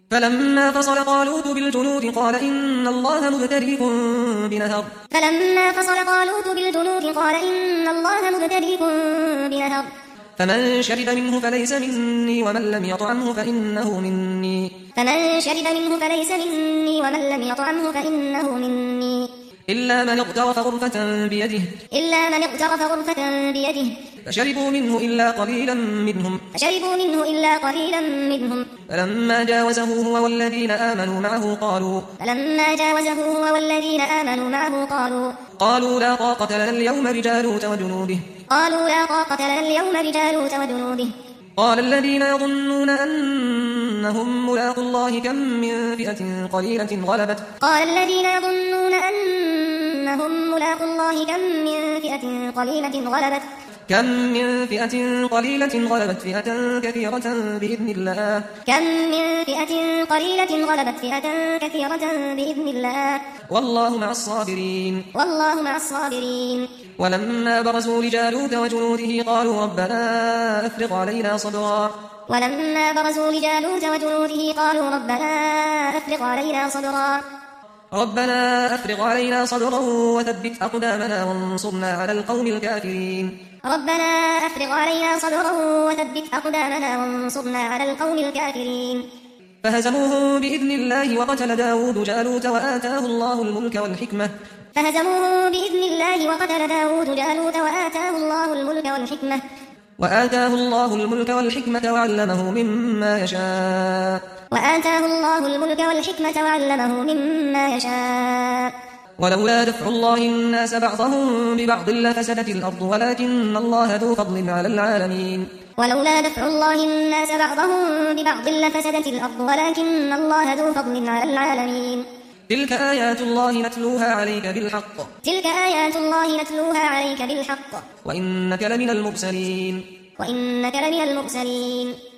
فلما فصل طالوت بالجنود قال إن الله مبتليكم بنهر فمن شرب منه فليس مني ومن لم يطعمه فإنه مني إلا من اغترف غرفة بيده فشربوا منه إلا قليلا منهم فلما جاوزه هو والذين آمنوا معه قالوا لا طاقة لنا اليوم بجالوت وجنوده قال الذين يظنون أنهم ملاقو الله كم من فئة قليلة غلبت فئة كثيرة بإذن الله والله مع الصابرين ولما برزوا لجالوت وجنوده قالوا ربنا أفرغ علينا صبرا وثبت أقدامنا وانصرنا على القوم الكافرين فهزموهم بإذن الله وقتل داود جالوت وآتاه الله الملك والحكمة وعلمه مما يشاء ولولا دفع الله الناس بعضهم ببعض لفسدت الأرض ولكن الله ذو فضل على العالمين تلك آيات الله نتلوها عليك بالحق وإنك لمن المرسلين